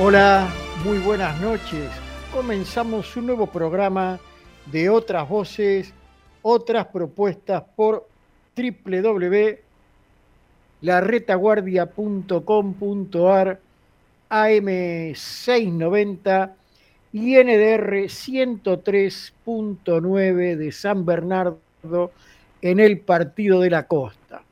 Hola, muy buenas noches. Comenzamos un nuevo programa de Otras Voces, Otras Propuestas por www.laretaguardia.com.ar, AM690 y NDR 103.9 de San Bernardo en el Partido de la Costa.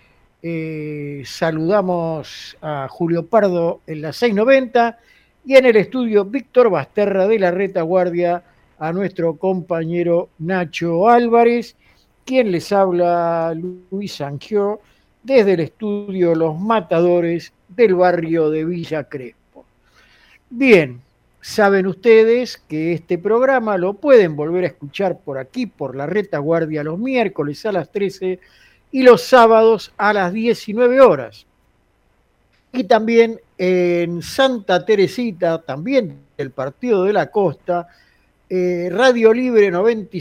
Saludamos a Julio Pardo en la 690 y en el estudio Víctor Basterra de la Retaguardia a nuestro compañero Nacho Álvarez, quien les habla Luis Sangió desde el estudio Los Matadores del barrio de Villa Crespo. Bien, saben ustedes que este programa lo pueden volver a escuchar por aquí, por la Retaguardia, los miércoles a las 13 y los sábados a las 19 horas. Y también en Santa Teresita, también del Partido de la Costa, Radio Libre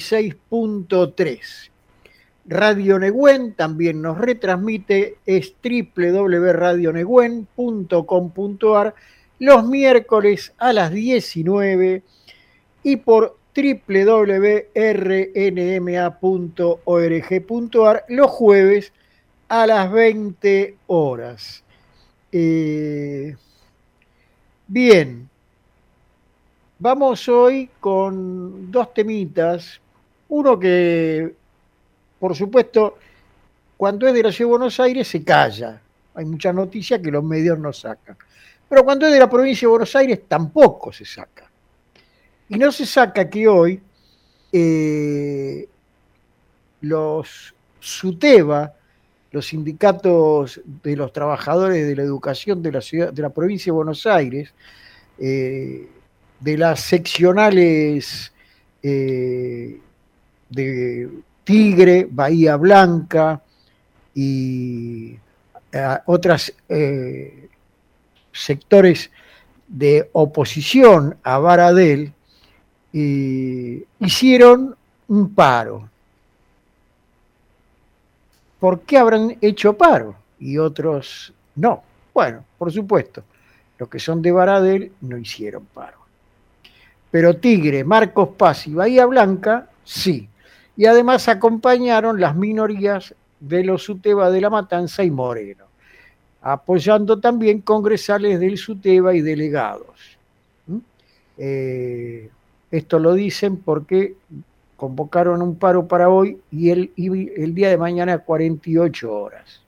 96.3. Radio Negüen también nos retransmite, es www.radioneguen.com.ar los miércoles a las 19 y por www.rnma.org.ar los jueves a las 20 horas. Bien, vamos hoy con dos temitas. Uno que, por supuesto, cuando es de la Ciudad de Buenos Aires se calla. Hay muchas noticias que los medios no sacan. Pero cuando es de la provincia de Buenos Aires tampoco se saca. Y no se saca que hoy los SUTEBA, los sindicatos de los trabajadores de la educación de la ciudad, de la provincia de Buenos Aires, de las seccionales de Tigre, Bahía Blanca y otros sectores de oposición a Baradel, hicieron un paro. ¿Por qué habrán hecho paro? Y otros no. Bueno, por supuesto, los que son de Baradel no hicieron paro. Pero Tigre, Marcos Paz y Bahía Blanca, sí. Y además acompañaron las minorías de los SUTEBA de La Matanza y Moreno, apoyando también congresales del SUTEBA y delegados. Esto lo dicen porque convocaron un paro para hoy y el día de mañana a 48 horas.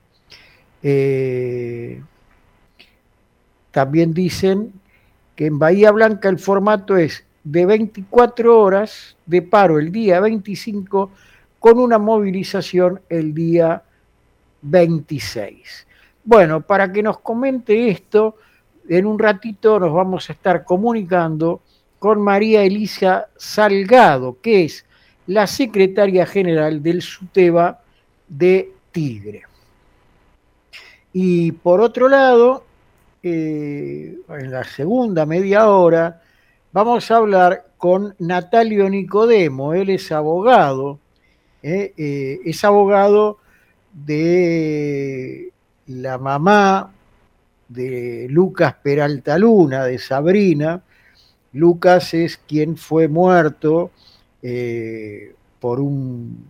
También dicen que en Bahía Blanca el formato es de 24 horas de paro el día 25 con una movilización el día 26. Bueno, para que nos comente esto, en un ratito nos vamos a estar comunicando con María Elisa Salgado, que es la secretaria general del SUTEBA de Tigre. Y por otro lado, en la segunda media hora, vamos a hablar con Natalio Nicodemo. Él es abogado de la mamá de Lucas Peralta Luna, de Sabrina. Lucas es quien fue muerto por un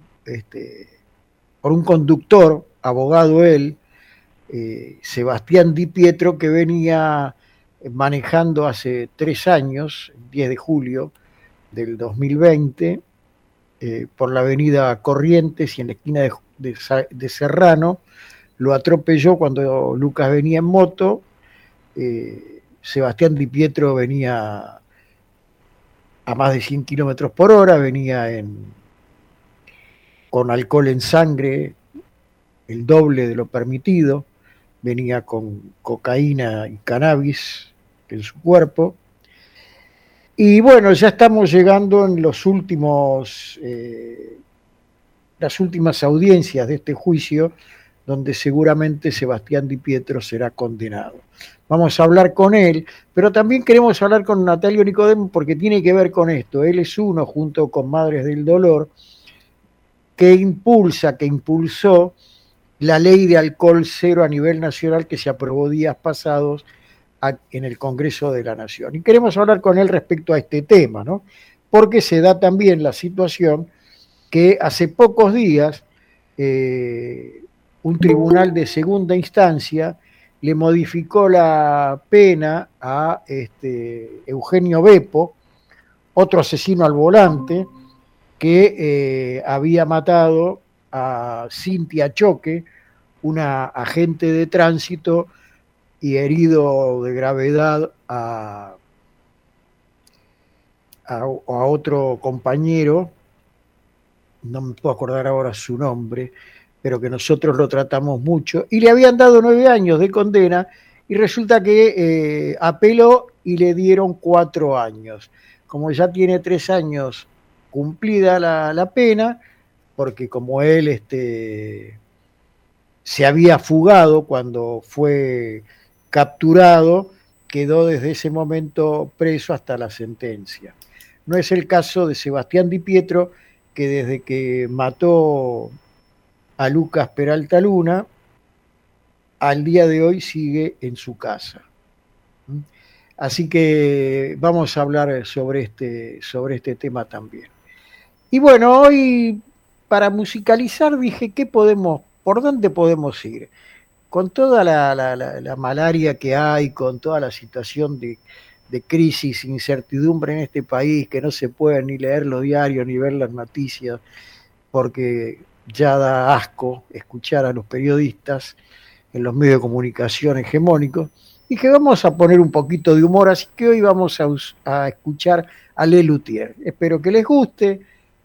conductor, abogado él, Sebastián Di Pietro, que venía manejando hace 3 años, el 10 de julio del 2020, por la avenida Corrientes y en la esquina de Serrano. Lo atropelló cuando Lucas venía en moto. Sebastián Di Pietro venía a más de 100 kilómetros por hora, venía con alcohol en sangre, el doble de lo permitido, venía con cocaína y cannabis en su cuerpo. Y bueno, ya estamos llegando en las últimas audiencias de este juicio, donde seguramente Sebastián Di Pietro será condenado. Vamos a hablar con él, pero también queremos hablar con Natalio Nicodemo porque tiene que ver con esto. Él es uno, junto con Madres del Dolor, que impulsó la ley de alcohol cero a nivel nacional que se aprobó días pasados en el Congreso de la Nación. Y queremos hablar con él respecto a este tema, ¿no? Porque se da también la situación que hace pocos días un tribunal de segunda instancia le modificó la pena a Eugenio Beppo, otro asesino al volante, que había matado a Cintia Choque, una agente de tránsito, y herido de gravedad a otro compañero, no me puedo acordar ahora su nombre, pero que nosotros lo tratamos mucho, y le habían dado 9 años de condena, y resulta que apeló y le dieron 4 años. Como ya tiene 3 años cumplida la pena, porque como él se había fugado cuando fue capturado, quedó desde ese momento preso hasta la sentencia. No es el caso de Sebastián Di Pietro, que desde que mató a Lucas Peralta Luna, al día de hoy sigue en su casa. Así que vamos a hablar sobre este tema también. Y bueno, hoy para musicalizar dije, ¿por dónde podemos ir? Con toda la malaria que hay, con toda la situación de crisis, incertidumbre en este país, que no se puede ni leer los diarios ni ver las noticias, porque ya da asco escuchar a los periodistas en los medios de comunicación hegemónicos, y que vamos a poner un poquito de humor, así que hoy vamos a escuchar a Les Luthiers. Espero que les guste.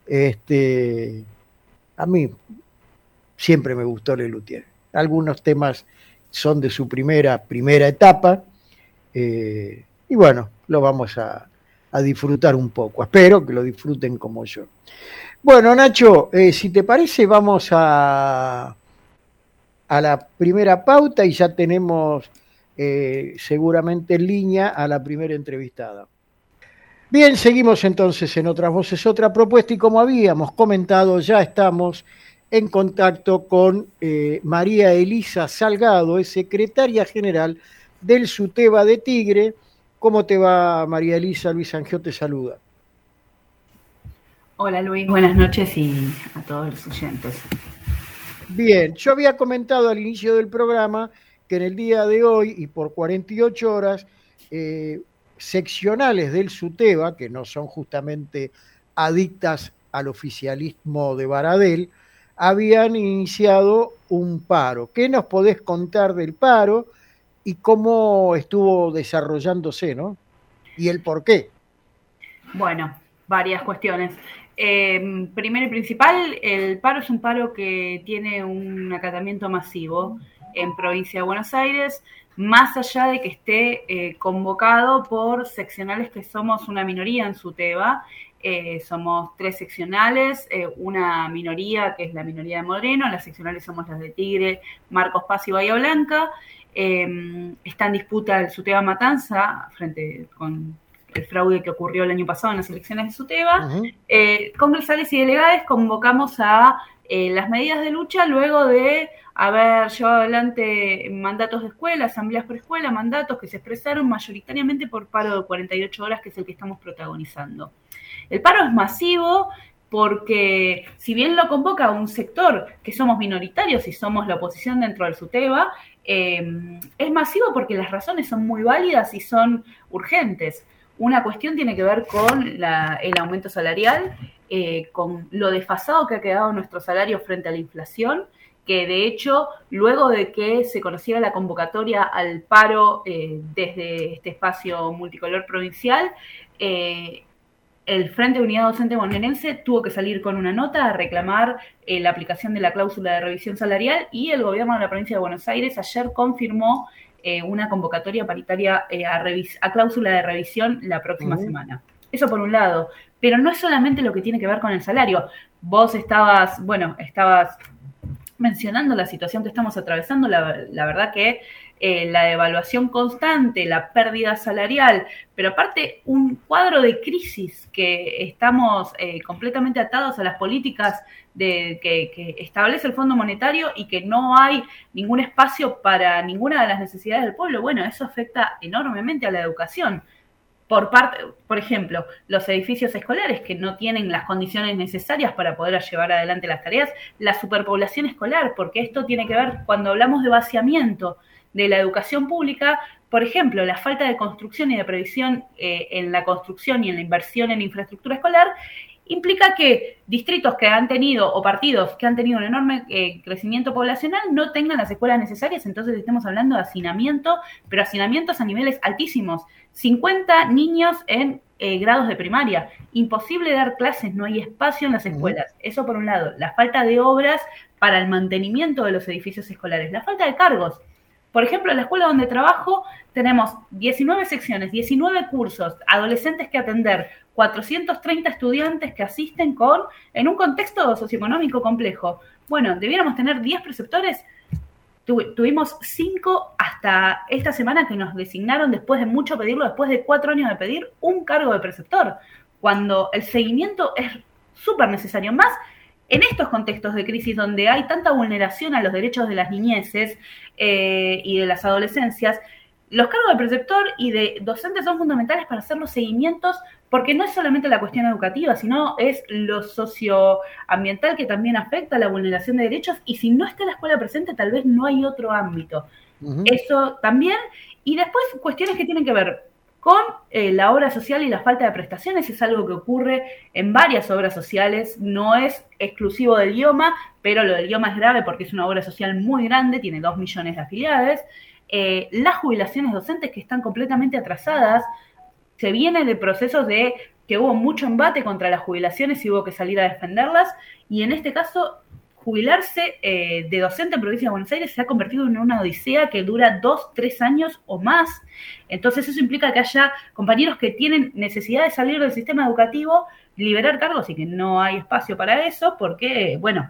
A mí siempre me gustó Les Luthiers. Algunos temas son de su primera etapa, y bueno, lo vamos a disfrutar un poco. Espero que lo disfruten como yo. Bueno, Nacho, si te parece, vamos a la primera pauta y ya tenemos seguramente en línea a la primera entrevistada. Bien, seguimos entonces en Otras Voces, Otra Propuesta, y como habíamos comentado, ya estamos en contacto con María Elisa Salgado, es secretaria general del SUTEBA de Tigre. ¿Cómo te va, María Elisa? Luis Angio te saluda. Hola Luis, buenas noches y a todos los oyentes. Bien, yo había comentado al inicio del programa que en el día de hoy y por 48 horas, seccionales del SUTEBA, que no son justamente adictas al oficialismo de Baradel, habían iniciado un paro. ¿Qué nos podés contar del paro y cómo estuvo desarrollándose, ¿no? Y el por qué. Bueno, varias cuestiones. Primero y principal, el paro es un paro que tiene un acatamiento masivo en provincia de Buenos Aires, más allá de que esté convocado por seccionales que somos una minoría en SUTEBA. Somos 3 seccionales, una minoría que es la minoría de Moreno, las seccionales somos las de Tigre, Marcos Paz y Bahía Blanca. Está en disputa el SUTEBA Matanza frente con el fraude que ocurrió el año pasado en las elecciones de SUTEBA. Congresales y delegados convocamos a las medidas de lucha luego de haber llevado adelante mandatos de escuela, asambleas por escuela, mandatos que se expresaron mayoritariamente por paro de 48 horas, que es el que estamos protagonizando. El paro es masivo porque si bien lo convoca un sector que somos minoritarios y somos la oposición dentro del SUTEBA, es masivo porque las razones son muy válidas y son urgentes. Una cuestión tiene que ver con el aumento salarial, con lo desfasado que ha quedado nuestro salario frente a la inflación, que de hecho, luego de que se conociera la convocatoria al paro desde este espacio multicolor provincial, el Frente de Unidad Docente Bonaerense tuvo que salir con una nota a reclamar la aplicación de la cláusula de revisión salarial, y el gobierno de la provincia de Buenos Aires ayer confirmó una convocatoria paritaria a cláusula de revisión la próxima semana. Eso por un lado, pero no es solamente lo que tiene que ver con el salario. Vos estabas mencionando la situación que estamos atravesando. La verdad que la devaluación constante, la pérdida salarial, pero aparte un cuadro de crisis que estamos completamente atados a las políticas que establece el Fondo Monetario y que no hay ningún espacio para ninguna de las necesidades del pueblo. Bueno, eso afecta enormemente a la educación. Por ejemplo, los edificios escolares que no tienen las condiciones necesarias para poder llevar adelante las tareas, la superpoblación escolar, porque esto tiene que ver, cuando hablamos de vaciamiento de la educación pública, por ejemplo, la falta de construcción y de previsión en la construcción y en la inversión en infraestructura escolar, implica que distritos que han tenido, o partidos que han tenido un enorme crecimiento poblacional, no tengan las escuelas necesarias. Entonces estamos hablando de hacinamiento, pero hacinamientos a niveles altísimos. 50 niños en grados de primaria. Imposible dar clases, no hay espacio en las escuelas. Eso por un lado. La falta de obras para el mantenimiento de los edificios escolares. La falta de cargos. Por ejemplo, en la escuela donde trabajo tenemos 19 secciones, 19 cursos, adolescentes que atender, 430 estudiantes que asisten en un contexto socioeconómico complejo. Bueno, debiéramos tener 10 preceptores. Tuvimos 5 hasta esta semana que nos designaron, después de mucho pedirlo, después de 4 años de pedir, un cargo de preceptor, cuando el seguimiento es súper necesario. Más en estos contextos de crisis donde hay tanta vulneración a los derechos de las niñeces y de las adolescencias, los cargos de preceptor y de docente son fundamentales para hacer los seguimientos, porque no es solamente la cuestión educativa, sino es lo socioambiental que también afecta a la vulneración de derechos, y si no está la escuela presente, tal vez no hay otro ámbito. Eso también, y después cuestiones que tienen que ver con la obra social y la falta de prestaciones. Es algo que ocurre en varias obras sociales, no es exclusivo del IOMA, pero lo del IOMA es grave porque es una obra social muy grande, tiene 2 millones de afiliados. Las jubilaciones docentes que están completamente atrasadas, se viene de procesos de que hubo mucho embate contra las jubilaciones y hubo que salir a defenderlas, y en este caso jubilarse de docente en provincia de Buenos Aires se ha convertido en una odisea que dura 2, 3 años o más. Entonces eso implica que haya compañeros que tienen necesidad de salir del sistema educativo, liberar cargos, y que no hay espacio para eso porque, bueno,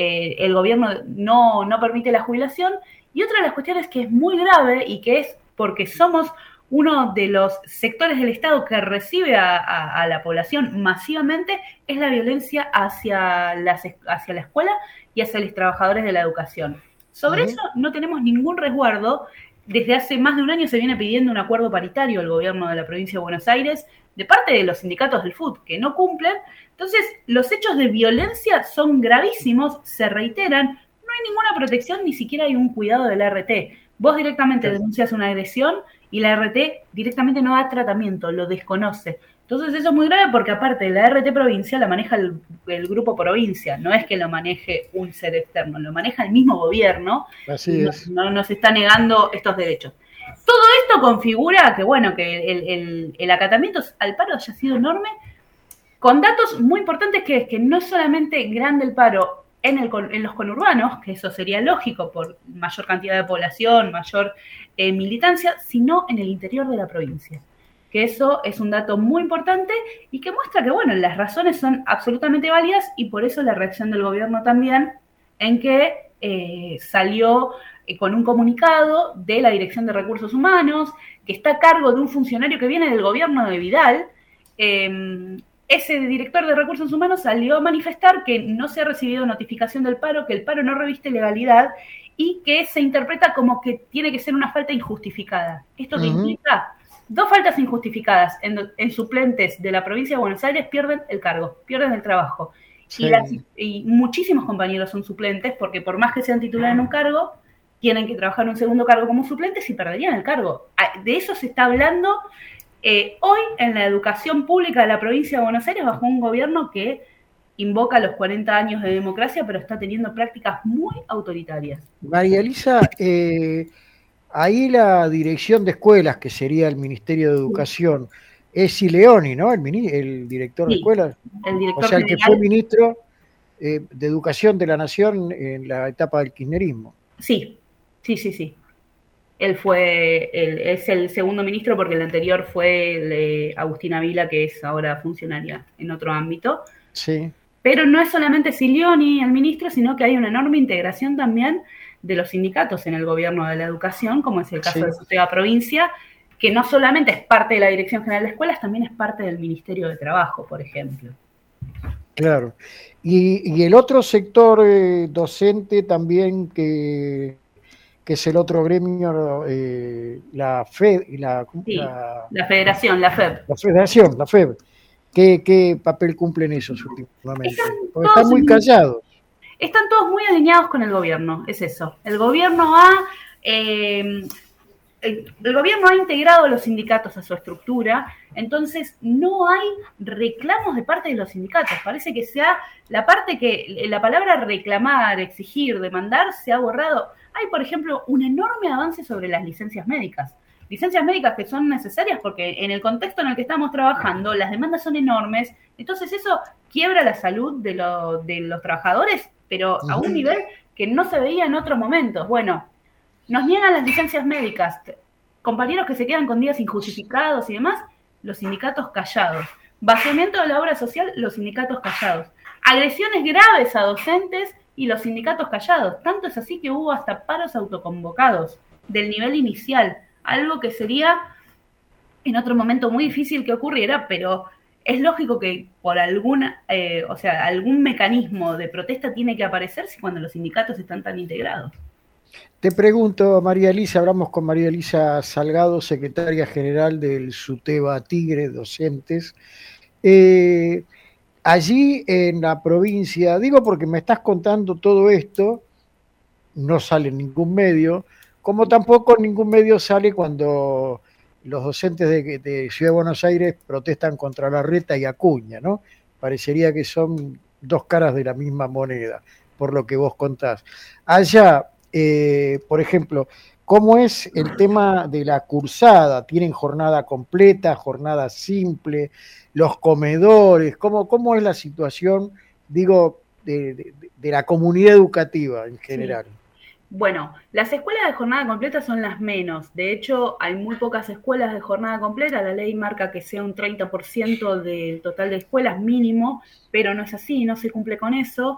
el gobierno no permite la jubilación. Y otra de las cuestiones que es muy grave, y que es porque somos uno de los sectores del Estado que recibe a la población masivamente, es la violencia hacia la escuela y hacia los trabajadores de la educación. Sobre eso no tenemos ningún resguardo. Desde hace más de un año se viene pidiendo un acuerdo paritario al gobierno de la provincia de Buenos Aires, de parte de los sindicatos del FUT, que no cumplen. Entonces, los hechos de violencia son gravísimos, se reiteran, no hay ninguna protección, ni siquiera hay un cuidado de la RT. Vos directamente denuncias una agresión y la RT directamente no da tratamiento, lo desconoce. Entonces eso es muy grave, porque aparte la RT provincia la maneja el grupo provincia, no es que lo maneje un ser externo, lo maneja el mismo gobierno. Así es. No nos está negando estos derechos. Todo esto configura que, bueno, que el acatamiento al paro haya sido enorme, con datos muy importantes, que es que no es solamente grande el paro en los conurbanos, que eso sería lógico por mayor cantidad de población, mayor militancia, sino en el interior de la provincia. Que eso es un dato muy importante y que muestra que, bueno, las razones son absolutamente válidas, y por eso la reacción del gobierno también, en que salió con un comunicado de la Dirección de Recursos Humanos, que está a cargo de un funcionario que viene del gobierno de Vidal. Ese director de Recursos Humanos salió a manifestar que no se ha recibido notificación del paro, que el paro no reviste legalidad y que se interpreta como que tiene que ser una falta injustificada. Esto que implica 2 faltas injustificadas en suplentes de la provincia de Buenos Aires pierden el cargo, pierden el trabajo. Sí. Y muchísimos compañeros son suplentes, porque por más que sean titulares en un cargo, tienen que trabajar en un segundo cargo como suplentes y perderían el cargo. De eso se está hablando hoy en la educación pública de la provincia de Buenos Aires, bajo un gobierno que invoca los 40 años de democracia, pero está teniendo prácticas muy autoritarias. María Elisa, ahí la dirección de escuelas, que sería el Ministerio de Educación, es Sileoni, ¿no? El director de escuelas. El director, o sea, el que fue ministro de Educación de la Nación en la etapa del kirchnerismo. Sí. Él es el segundo ministro, porque el anterior fue el de Agustina Vila, que es ahora funcionaria en otro ámbito. Sí. Pero no es solamente Sileoni el ministro, sino que hay una enorme integración también de los sindicatos en el gobierno de la educación, como es el caso Sí. de SUTEBA Provincia, que no solamente es parte de la Dirección General de Escuelas, también es parte del Ministerio de Trabajo, por ejemplo. Claro. Y el otro sector docente también que es el otro gremio, la FED, Sí, la federación, la FEB. la Federación, la FEB. ¿Qué papel cumplen esos Están últimamente? Porque están todos, muy callados. están todos muy alineados con el gobierno, es eso. El gobierno el gobierno ha integrado los sindicatos a su estructura, entonces no hay reclamos de parte de los sindicatos. Parece que sea la parte que la palabra reclamar, exigir, demandar se ha borrado. Hay, por ejemplo, un enorme avance sobre las licencias médicas. Licencias médicas que son necesarias porque en el contexto en el que estamos trabajando las demandas son enormes, entonces eso quiebra la salud de los trabajadores, pero a un nivel que no se veía en otros momentos. Bueno, nos niegan las licencias médicas, compañeros que se quedan con días injustificados y demás, los sindicatos callados. Vaciamiento de la obra social, los sindicatos callados. Agresiones graves a docentes y los sindicatos callados. Tanto es así que hubo hasta paros autoconvocados del nivel inicial, algo que sería en otro momento muy difícil que ocurriera, pero es lógico que por algún mecanismo de protesta tiene que aparecerse cuando los sindicatos están tan integrados. Te pregunto, María Elisa, hablamos con María Elisa Salgado, secretaria general del SUTEBA Tigre, docentes. Allí en la provincia, digo porque me estás contando todo esto, no sale en ningún medio, como tampoco en ningún medio sale cuando los docentes de Ciudad de Buenos Aires protestan contra Larreta y Acuña, ¿no? Parecería que son dos caras de la misma moneda, por lo que vos contás. Allá, por ejemplo, ¿cómo es el tema de la cursada? ¿Tienen jornada completa, jornada simple, los comedores? ¿Cómo es la situación, digo, de la comunidad educativa en general? Sí. Bueno, las escuelas de jornada completa son las menos. De hecho, hay muy pocas escuelas de jornada completa. La ley marca que sea un 30% del total de escuelas mínimo, pero no es así, no se cumple con eso.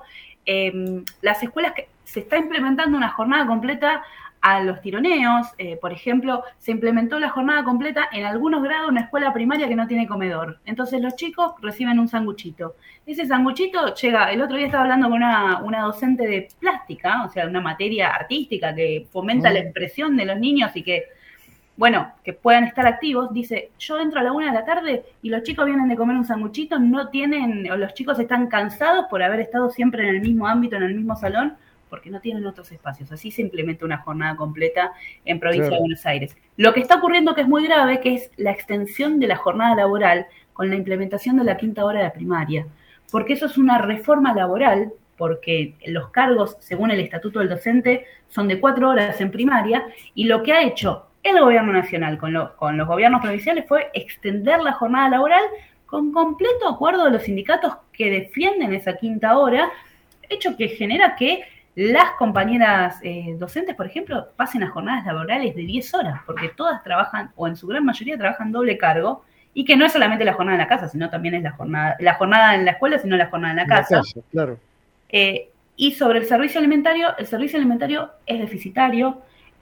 Las escuelas que se está implementando una jornada completa a los tironeos. Por ejemplo, se implementó la jornada completa en algunos grados en una escuela primaria que no tiene comedor. Entonces los chicos reciben un sanguchito. Ese sanguchito llega, el otro día estaba hablando con una docente de plástica, o sea, una materia artística que fomenta la expresión de los niños y que, bueno, que puedan estar activos. Dice, yo entro a la 1 de la tarde y los chicos vienen de comer un sanguchito, o los chicos están cansados por haber estado siempre en el mismo ámbito, en el mismo salón, porque no tienen otros espacios. Así se implementa una jornada completa en provincia de Buenos Aires. Lo que está ocurriendo que es muy grave, que es la extensión de la jornada laboral con la implementación de la 5ª hora de primaria, porque eso es una reforma laboral, porque los cargos, según el Estatuto del Docente, son de 4 horas en primaria, y lo que ha hecho el gobierno nacional con los gobiernos provinciales fue extender la jornada laboral con completo acuerdo de los sindicatos que defienden esa 5ª hora, hecho que genera que las compañeras docentes, por ejemplo, pasen a jornadas laborales de 10 horas, porque todas trabajan, o en su gran mayoría trabajan doble cargo, y que no es solamente la jornada en la casa, sino también es la jornada en la escuela, sino la jornada en la casa. Claro. Y sobre el servicio alimentario es deficitario,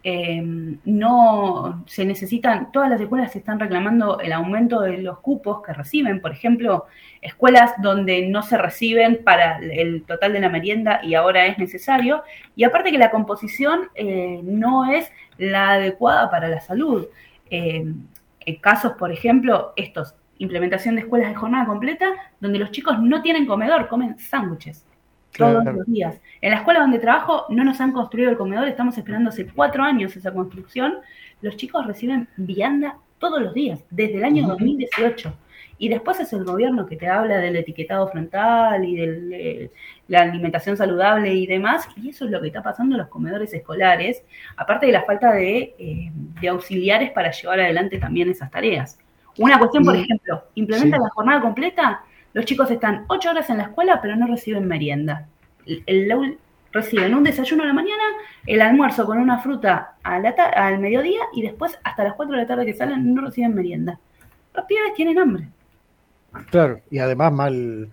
no se necesitan, todas las escuelas están reclamando el aumento de los cupos que reciben, por ejemplo, escuelas donde no se reciben para el total de la merienda y ahora es necesario, y aparte que la composición no es la adecuada para la salud. En casos, por ejemplo, implementación de escuelas de jornada completa, donde los chicos no tienen comedor, comen sándwiches todos los días. En la escuela donde trabajo no nos han construido el comedor, estamos esperando hace 4 años esa construcción. Los chicos reciben vianda todos los días, desde el año 2018. Y después es el gobierno que te habla del etiquetado frontal y de la alimentación saludable y demás, y eso es lo que está pasando en los comedores escolares, aparte de la falta de auxiliares para llevar adelante también esas tareas. Una cuestión, por ejemplo, implementa la jornada completa. Los chicos están 8 horas en la escuela, pero no reciben merienda. Reciben un desayuno a la mañana, el almuerzo con una fruta al mediodía y después hasta las 4 de la tarde que salen no reciben merienda. Los pibes tienen hambre. Claro, y además mal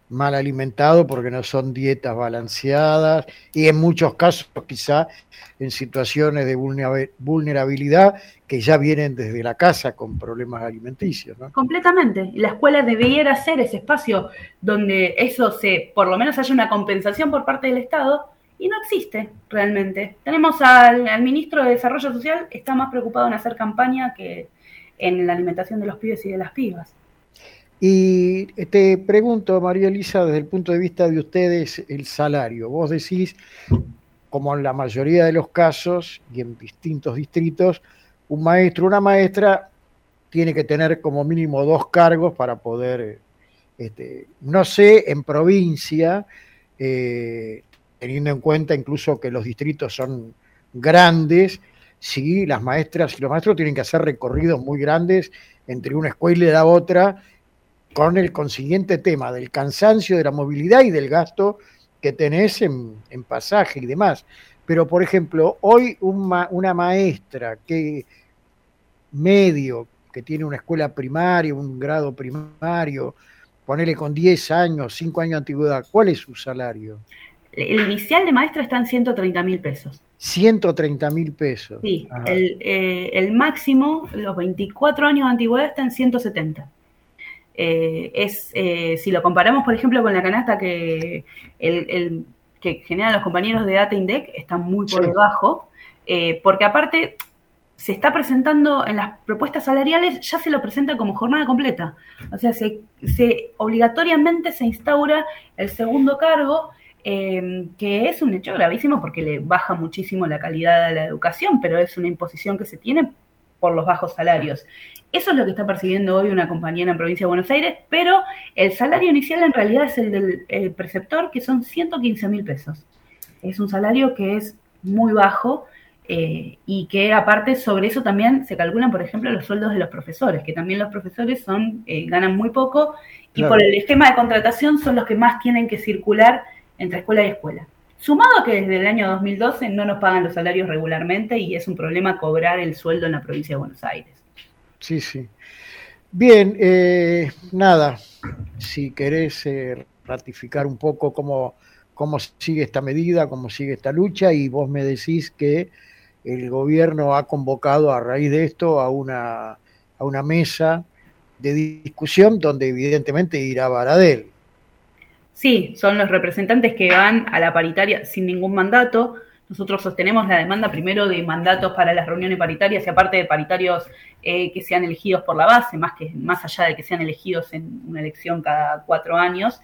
mal alimentado porque no son dietas balanceadas y en muchos casos quizá en situaciones de vulnerabilidad que ya vienen desde la casa con problemas alimenticios, ¿no? Completamente. La escuela debiera ser ese espacio donde eso por lo menos haya una compensación por parte del Estado, y no existe realmente. Tenemos al ministro de Desarrollo Social, está más preocupado en hacer campaña que en la alimentación de los pibes y de las pibas. Y te pregunto, María Elisa, desde el punto de vista de ustedes, el salario. Vos decís, como en la mayoría de los casos y en distintos distritos, un maestro, una maestra tiene que tener como mínimo 2 cargos para poder, no sé, en provincia, eh, teniendo en cuenta incluso que los distritos son grandes, sí, las maestras y los maestros tienen que hacer recorridos muy grandes entre una escuela y la otra, con el consiguiente tema del cansancio, de la movilidad y del gasto que tenés en pasaje y demás. Pero, por ejemplo, hoy una maestra que medio, que tiene una escuela primaria, un grado primario, ponele con 10 años, 5 años de antigüedad, ¿cuál es su salario? El inicial de maestra está en 130.000 pesos. 130.000 pesos. Sí, Ajá. el máximo, los 24 años de antigüedad, está en 170. Si lo comparamos, por ejemplo, con la canasta que generan los compañeros de Data Indec, está muy por Sí, debajo, porque aparte se está presentando en las propuestas salariales, ya se lo presenta como jornada completa. O sea, obligatoriamente se instaura el segundo cargo, que es un hecho gravísimo porque le baja muchísimo la calidad de la educación, pero es una imposición que se tiene por los bajos salarios. Eso es lo que está percibiendo hoy una compañera en provincia de Buenos Aires, pero el salario inicial en realidad es el del preceptor, que son 115.000 pesos. Es un salario que es muy bajo, y que aparte sobre eso también se calculan, por ejemplo, los sueldos de los profesores, que también los profesores ganan muy poco, y por claro. el esquema de contratación son los que más tienen que circular entre escuela y escuela. Sumado a que desde el año 2012 no nos pagan los salarios regularmente y es un problema cobrar el sueldo en la provincia de Buenos Aires. Sí, sí. Bien, nada, si querés ratificar un poco cómo sigue esta medida, cómo sigue esta lucha, y vos me decís que el gobierno ha convocado a raíz de esto a una mesa de discusión donde evidentemente irá Baradel. Sí, son los representantes que van a la paritaria sin ningún mandato. Nosotros sostenemos la demanda primero de mandatos para las reuniones paritarias y aparte de paritarios que sean elegidos por la base, más allá de que sean elegidos en una elección cada 4 años.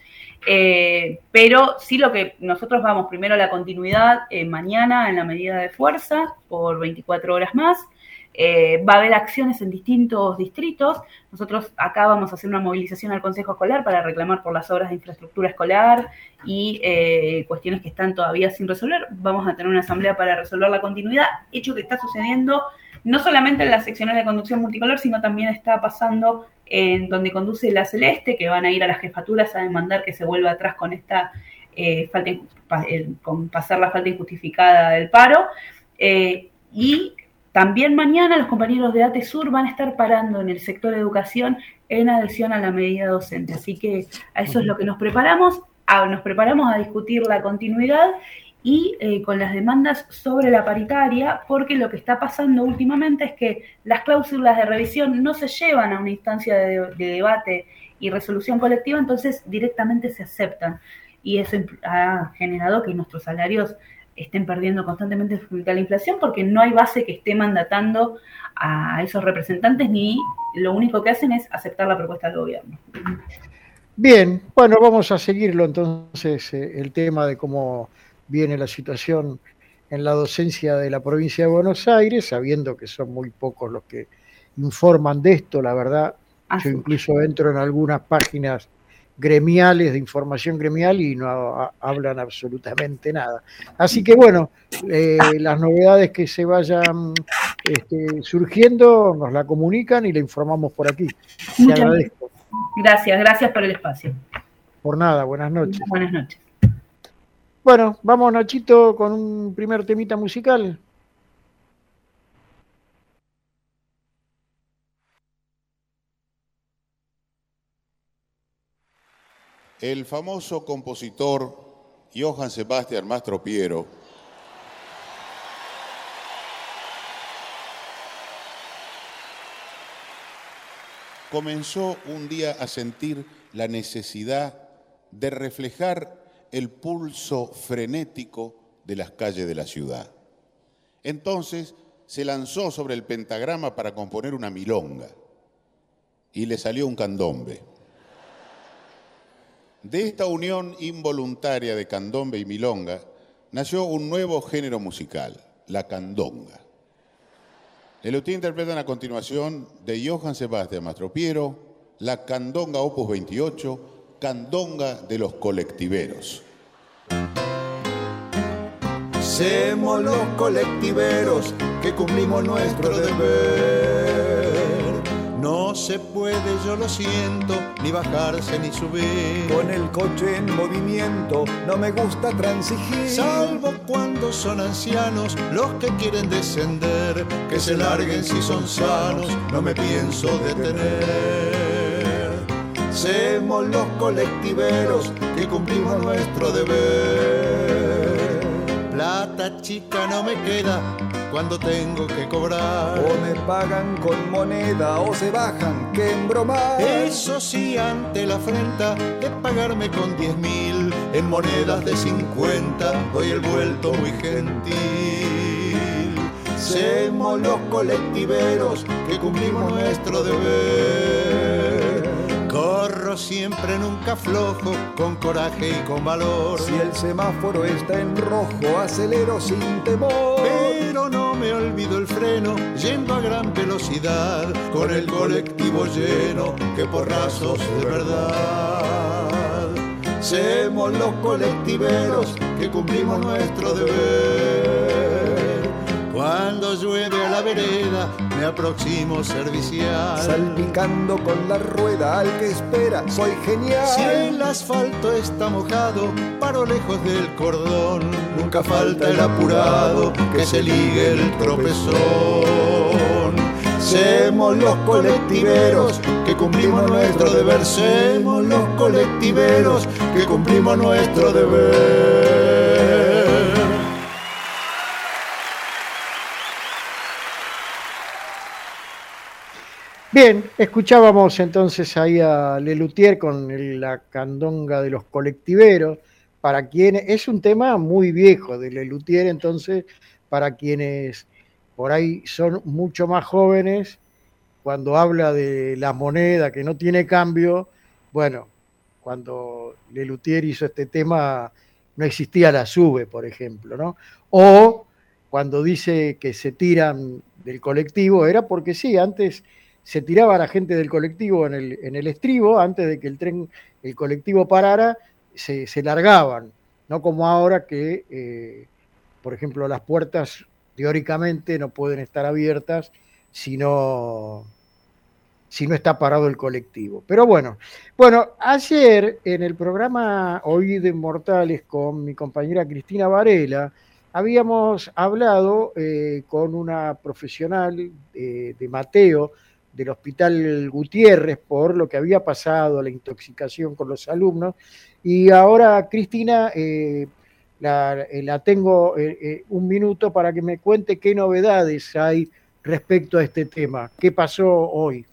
Pero sí, lo que nosotros vamos primero a la continuidad mañana en la medida de fuerza por 24 horas más. Va a haber acciones en distintos distritos. Nosotros acá vamos a hacer una movilización al Consejo Escolar para reclamar por las obras de infraestructura escolar y cuestiones que están todavía sin resolver. Vamos a tener una asamblea para resolver la continuidad, hecho que está sucediendo no solamente en las secciones de conducción multicolor, sino también está pasando en donde conduce la Celeste, que van a ir a las jefaturas a demandar que se vuelva atrás con esta con pasar la falta injustificada del paro. Y también mañana los compañeros de ATESUR van a estar parando en el sector educación en adhesión a la medida docente. Así que a eso es lo que nos preparamos. Nos preparamos a discutir la continuidad y con las demandas sobre la paritaria, porque lo que está pasando últimamente es que las cláusulas de revisión no se llevan a una instancia de debate y resolución colectiva, entonces directamente se aceptan. Y eso ha generado que nuestros salarios estén perdiendo constantemente frente a la inflación porque no hay base que esté mandatando a esos representantes, ni lo único que hacen es aceptar la propuesta del gobierno. Bien, bueno, vamos a seguirlo entonces, el tema de cómo viene la situación en la docencia de la provincia de Buenos Aires, sabiendo que son muy pocos los que informan de esto, la verdad. Yo Así. incluso entro en algunas páginas gremiales de información gremial y no hablan absolutamente nada. Así que bueno, las novedades que se vayan surgiendo nos la comunican y la informamos por aquí. Te Muchas agradezco. gracias, gracias por el espacio. Por nada, buenas noches. Buenas noches. Bueno, vamos Nachito con un primer temita musical. El famoso compositor Johann Sebastian Mastropiero comenzó un día a sentir la necesidad de reflejar el pulso frenético de las calles de la ciudad. Entonces se lanzó sobre el pentagrama para componer una milonga y le salió un candombe. De esta unión involuntaria de candombe y milonga nació un nuevo género musical, la candonga. Lelutier interpretan a continuación de Johann Sebastian Mastropiero la candonga opus 28, Candonga de los Colectiveros. Somos los colectiveros que cumplimos nuestro deber. No se puede, yo lo siento, ni bajarse ni subir. Con el coche en movimiento no me gusta transigir. Salvo cuando son ancianos los que quieren descender. Que se larguen si son sanos, no me pienso detener. Somos los colectiveros que cumplimos nuestro deber. Plata chica no me queda cuando tengo que cobrar. O me pagan con moneda o se bajan, que embromar. Eso sí, ante la afrenta de pagarme con 10.000 en monedas de 50, doy el vuelto muy gentil. Somos los colectiveros que cumplimos nuestro deber. Corro siempre, nunca aflojo, con coraje y con valor. Si el semáforo está en rojo, acelero sin temor. Pero no me olvido el freno, yendo a gran velocidad, con el colectivo lleno, que porrazos de verdad. Somos los colectiveros que cumplimos nuestro deber. Cuando llueve a la vereda, me aproximo servicial. Salpicando con la rueda al que espera, soy genial. Si el asfalto está mojado, paro lejos del cordón. Nunca falta el apurado que se ligue el tropezón. Somos los colectiveros que cumplimos nuestro deber. Somos los colectiveros que cumplimos nuestro deber. Bien, escuchábamos entonces ahí a Lelutier con la candonga de los colectiveros, para quienes es un tema muy viejo de Lelutier, entonces para quienes por ahí son mucho más jóvenes, cuando habla de la moneda que no tiene cambio, bueno, cuando Lelutier hizo este tema no existía la SUBE, por ejemplo, ¿no? O cuando dice que se tiran del colectivo, era porque sí, antes se tiraba a la gente del colectivo en el estribo, antes de que el colectivo parara, se largaban, no como ahora que, por ejemplo, las puertas teóricamente no pueden estar abiertas si no está parado el colectivo. Pero bueno, ayer en el programa Oído Inmortales con mi compañera Cristina Varela, habíamos hablado con una profesional de Mateo, del Hospital Gutiérrez, por lo que había pasado, la intoxicación con los alumnos, y ahora Cristina la tengo un minuto para que me cuente qué novedades hay respecto a este tema, qué pasó hoy.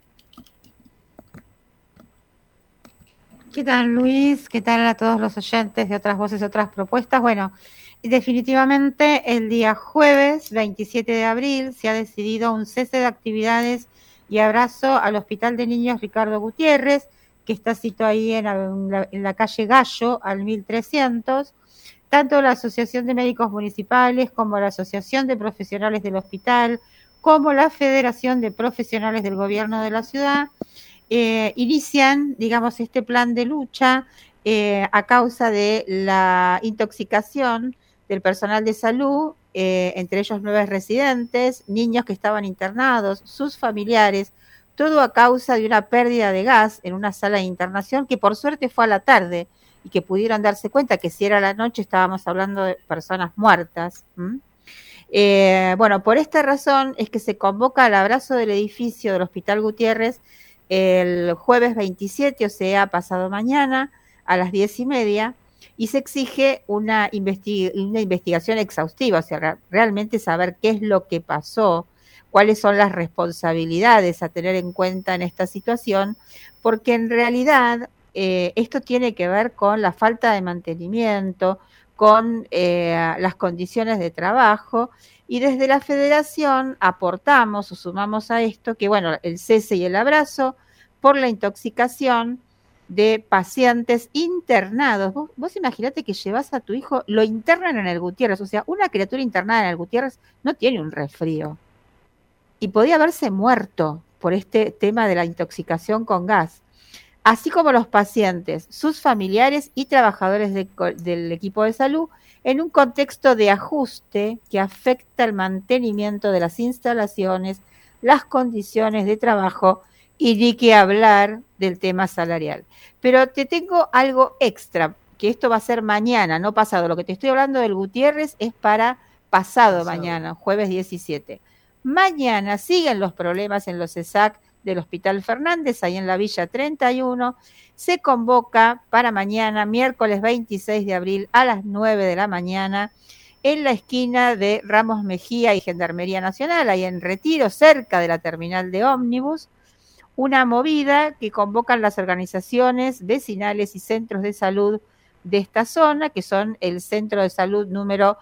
¿Qué tal, Luis? ¿Qué tal a todos los oyentes de Otras Voces, Otras Propuestas? Bueno, definitivamente el día jueves 27 de abril se ha decidido un cese de actividades y abrazo al Hospital de Niños Ricardo Gutiérrez, que está situado ahí en la calle Gallo, al 1300. Tanto la Asociación de Médicos Municipales como la Asociación de Profesionales del Hospital, como la Federación de Profesionales del Gobierno de la Ciudad, inician, digamos, este plan de lucha a causa de la intoxicación del personal de salud, entre ellos 9 residentes, niños que estaban internados, sus familiares, todo a causa de una pérdida de gas en una sala de internación que por suerte fue a la tarde y que pudieron darse cuenta que si era la noche estábamos hablando de personas muertas. Bueno, por esta razón es que se convoca al abrazo del edificio del Hospital Gutiérrez el jueves 27, o sea, pasado mañana, a las 10:30 y se exige una investigación exhaustiva, o sea, realmente saber qué es lo que pasó, cuáles son las responsabilidades a tener en cuenta en esta situación, porque en realidad esto tiene que ver con la falta de mantenimiento, con las condiciones de trabajo, y desde la Federación aportamos o sumamos a esto que, bueno, el cese y el abrazo por la intoxicación de pacientes internados. Vos imaginate que llevas a tu hijo, lo internan en el Gutiérrez, o sea, una criatura internada en el Gutiérrez no tiene un resfrío. Y podía haberse muerto por este tema de la intoxicación con gas. Así como los pacientes, sus familiares y trabajadores del equipo de salud, en un contexto de ajuste que afecta el mantenimiento de las instalaciones, las condiciones de trabajo y ni que hablar del tema salarial. Pero te tengo algo extra, que esto va a ser mañana, no pasado. Lo que te estoy hablando del Gutiérrez es para pasado mañana, jueves 17. Mañana siguen los problemas en los ESAC del Hospital Fernández, ahí en la Villa 31. Se convoca para mañana, miércoles 26 de abril, a las 9 de la mañana, en la esquina de Ramos Mejía y Gendarmería Nacional, ahí en Retiro, cerca de la terminal de ómnibus, una movida que convocan las organizaciones vecinales y centros de salud de esta zona, que son el Centro de Salud número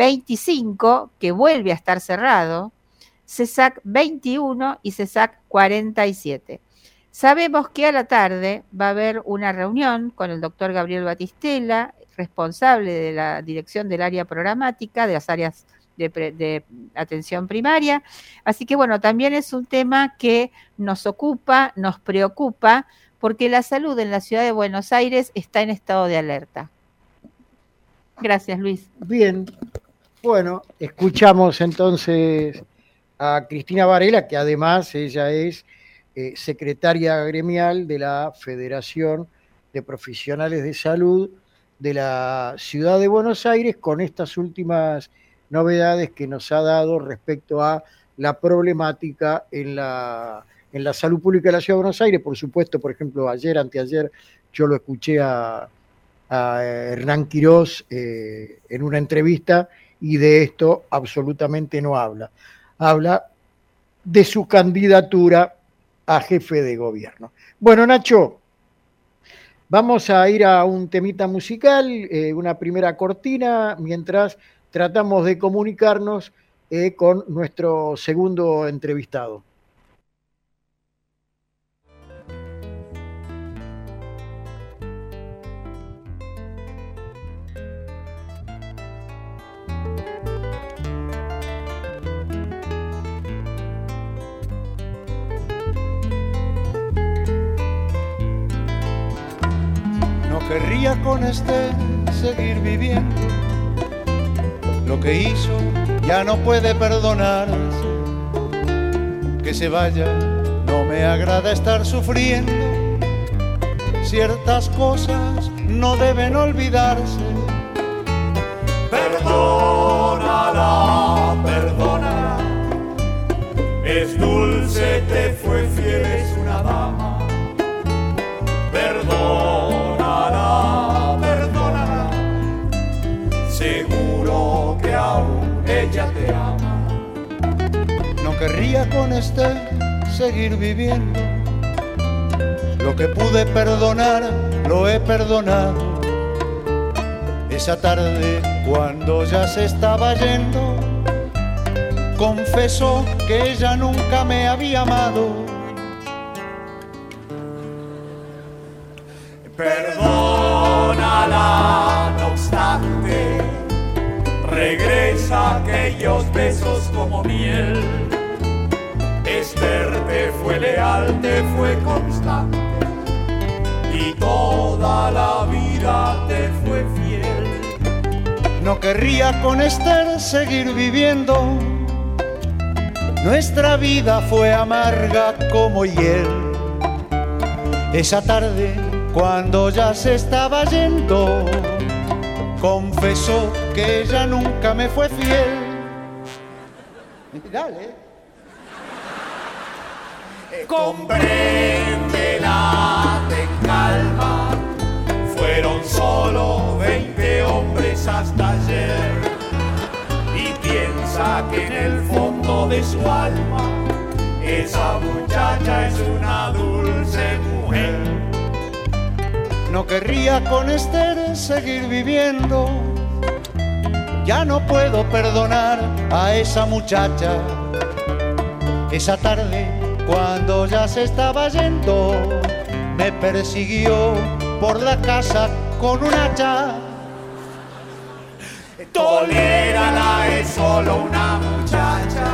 25, que vuelve a estar cerrado, CESAC 21 y CESAC 47. Sabemos que a la tarde va a haber una reunión con el doctor Gabriel Batistela, responsable de la dirección del área programática, de las áreas de atención primaria. Así que bueno, también es un tema que nos ocupa, nos preocupa, porque la salud en la ciudad de Buenos Aires está en estado de alerta. Gracias, Luis. Bien, bueno, escuchamos entonces a Cristina Varela, que además ella es secretaria gremial de la Federación de Profesionales de Salud de la Ciudad de Buenos Aires, con estas últimas novedades que nos ha dado respecto a la problemática en la salud pública de la Ciudad de Buenos Aires. Por supuesto, por ejemplo, anteayer, yo lo escuché a Hernán Quirós en una entrevista, y de esto absolutamente no habla. Habla de su candidatura a jefe de gobierno. Bueno, Nacho, vamos a ir a un temita musical, una primera cortina, mientras tratamos de comunicarnos con nuestro segundo entrevistado. Querría con seguir viviendo. Lo que hizo ya no puede perdonarse. Que se vaya, no me agrada estar sufriendo. Ciertas cosas no deben olvidarse. Perdónala, perdónala. Es dulce, te fue fiel, es una dama. Perdónala, perdónala. Seguro que aún ella te ama. No querría con seguir viviendo. Lo que pude perdonar, lo he perdonado. Esa tarde, cuando ya se estaba yendo, confesó que ella nunca me había amado. Perdónala, no obstante, regresa aquellos besos como miel. Esther te fue leal, te fue constante, y toda la vida te fue fiel. No querría con Esther seguir viviendo. Nuestra vida fue amarga como hiel. Esa tarde, cuando ya se estaba yendo, confesó que ella nunca me fue fiel. Dale. Compréndela, ten calma. Fueron fondo de su alma. Esa muchacha es una dulce mujer. No querría con Esther seguir viviendo. Ya no puedo perdonar a esa muchacha. Esa tarde, cuando ya se estaba yendo, me persiguió por la casa con un hacha. Tolérala, es solo una muchacha.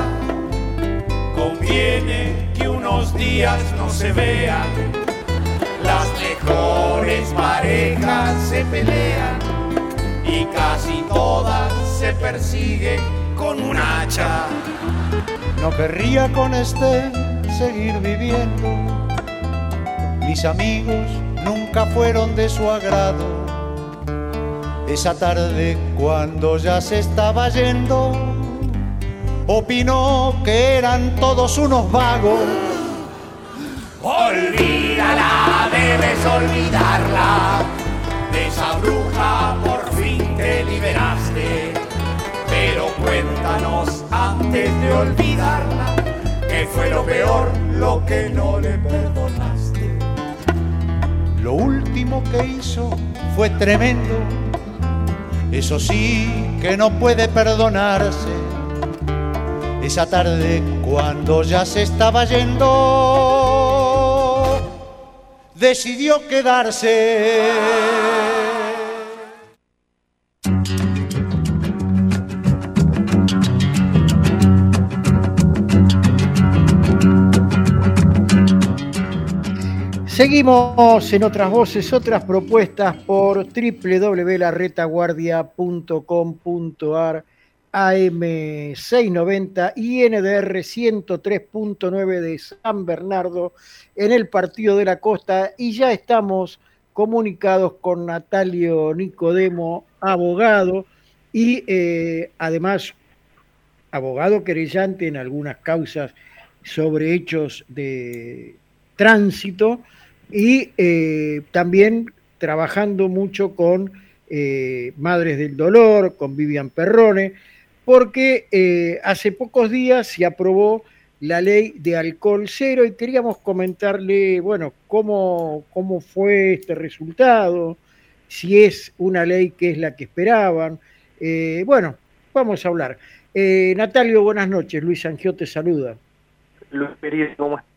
Conviene que unos días no se vean. Las mejores parejas se pelean y casi todas se persiguen con un hacha. No querría con Esther seguir viviendo. Mis amigos nunca fueron de su agrado. Esa tarde, cuando ya se estaba yendo, opinó que eran todos unos vagos. Olvídala, debes olvidarla. De esa bruja por fin te liberaste. Pero cuéntanos antes de olvidarla, ¿qué fue lo peor, lo que no le perdonaste? Lo último que hizo fue tremendo. Eso sí que no puede perdonarse. Esa tarde, cuando ya se estaba yendo, decidió quedarse. Seguimos en Otras Voces, Otras Propuestas por www.laretaguardia.com.ar, AM690 y NDR 103.9 de San Bernardo en el Partido de la Costa, y ya estamos comunicados con Natalio Nicodemo, abogado y además abogado querellante en algunas causas sobre hechos de tránsito, y también trabajando mucho con Madres del Dolor, con Vivian Perrone, porque hace pocos días se aprobó la ley de alcohol cero y queríamos comentarle, bueno, cómo fue este resultado, si es una ley que es la que esperaban. Bueno, vamos a hablar. Natalio, buenas noches. Luis Sangió te saluda. Luis querido, ¿cómo estás?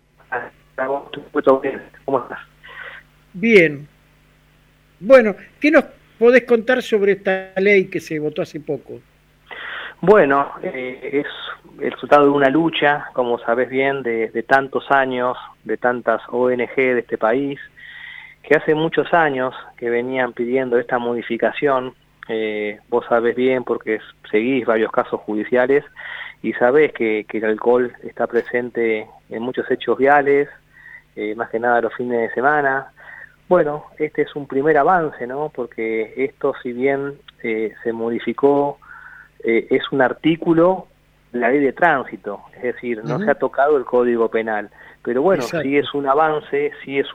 ¿Cómo estás? Bien. Bueno, ¿qué nos podés contar sobre esta ley que se votó hace poco? Bueno, es el resultado de una lucha, como sabés bien, de tantos años, de tantas ONG de este país, que hace muchos años que venían pidiendo esta modificación. Vos sabés bien porque seguís varios casos judiciales y sabés que el alcohol está presente en muchos hechos viales, más que nada los fines de semana. Bueno, este es un primer avance, ¿no? Porque esto, si bien se modificó, es un artículo de la ley de tránsito, es decir, no se ha tocado el Código Penal. Pero bueno, sí es un avance,